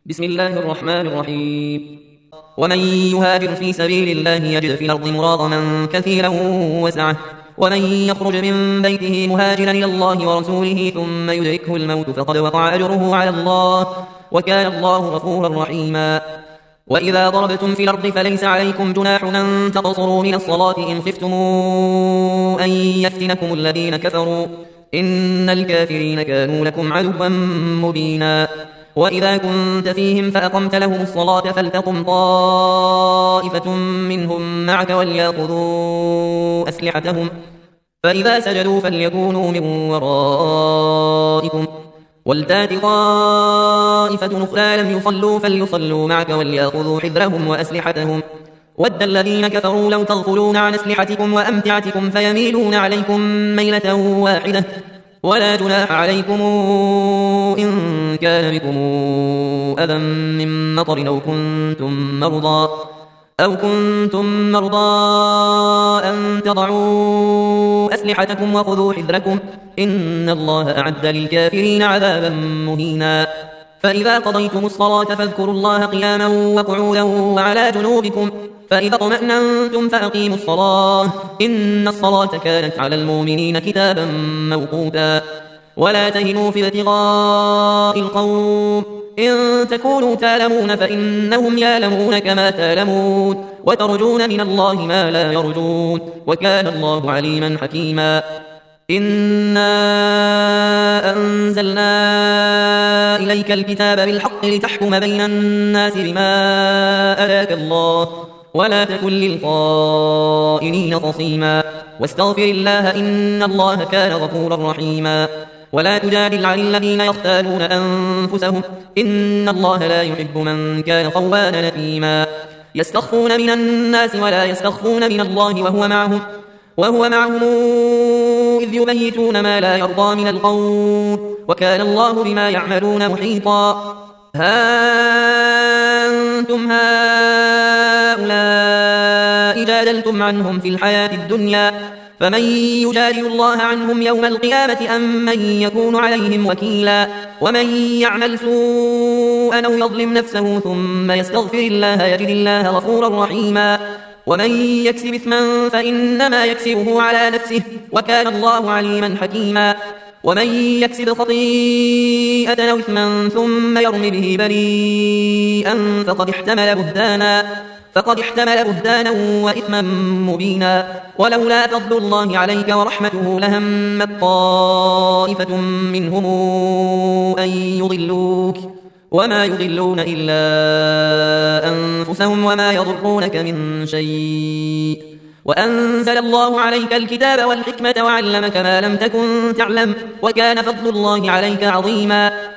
بسم الله الرحمن الرحيم. ومن يهاجر في سبيل الله يجد في الأرض مراغما كثيرا وسعة، ومن يخرج من بيته مهاجرا إلى الله ورسوله ثم يدركه الموت فقد وقع أجره على الله، وكان الله غفورا رحيما. وإذا ضربتم في الأرض فليس عليكم جناح أن تقصروا من الصلاة إن خفتم أن يفتنكم الذين كفروا، إن الكافرين كانوا لكم عدوا مبينا. وإذا كنت فيهم فأقمت لهم الصلاة فلتقم طائفة منهم معك وليأخذوا أسلحتهم، فإذا سجدوا فليكونوا من ورائكم، ولتات طائفة أخرى لم يصلوا فليصلوا معك وليأخذوا حذرهم وأسلحتهم. ود الذين كفروا لو تغفلون عن أسلحتكم وأمتعتكم فيميلون عليكم ميلة واحدة، ولا جناح عليكم إن كان بكم أذى من مطر أو كنتم مرضى أن تضعوا أسلحتكم وخذوا حذركم، إن الله أعد للكافرين عذابا مهينا. فإذا قضيتم الصلاة فاذكروا الله قياما وقعودا وعلى جنوبكم، فإذا اطمأننتم فأقيموا الصلاة، إن الصلاة كانت على المؤمنين كتابا موقوتا. ولا تهنوا في ابتغاء القوم، إن تكونوا تعلمون فإنهم يعلمون كما تعلمون، وترجون من الله ما لا يرجون، وكان الله عليما حكيما. إنا أنزلنا إليك الكتاب بالحق لتحكم بين الناس بما أراك الله، ولا تكن للخائنين خصيما، واستغفر الله إن الله كان غفورا رحيما. ولا تجادل عن الذين يختالون أنفسهم، إن الله لا يحب من كان خوانا نثيما. يستخفون من الناس ولا يستخفون من الله وهو معهم إذ يبيتون ما لا يرضى من القول، وكان الله بما يعملون محيطا. ها أنتم هؤلاء جادلتم عنهم في الحياة الدنيا، فمن يجادل الله عنهم يوم القيامة أم من يكون عليهم وكيلا؟ ومن يعمل سوءا أو يظلم نفسه ثم يستغفر الله يجد الله غفورا رحيما. ومن يكسب إثما فإنما يكسبه على نفسه، وكان الله عليما حكيما. ومن يكسب خطيئة أو إثما ثم يرم به بريئا فقد احتمل بهتانا وإثما مبينا. ولولا فضل الله عليك ورحمته لهمت طائفة منهم أن يضلوك، وما يضلون إلا أنفسهم وما يضرونك من شيء. وأنزل الله عليك الكتاب والحكمة وعلمك ما لم تكن تعلم، وكان فضل الله عليك عظيما.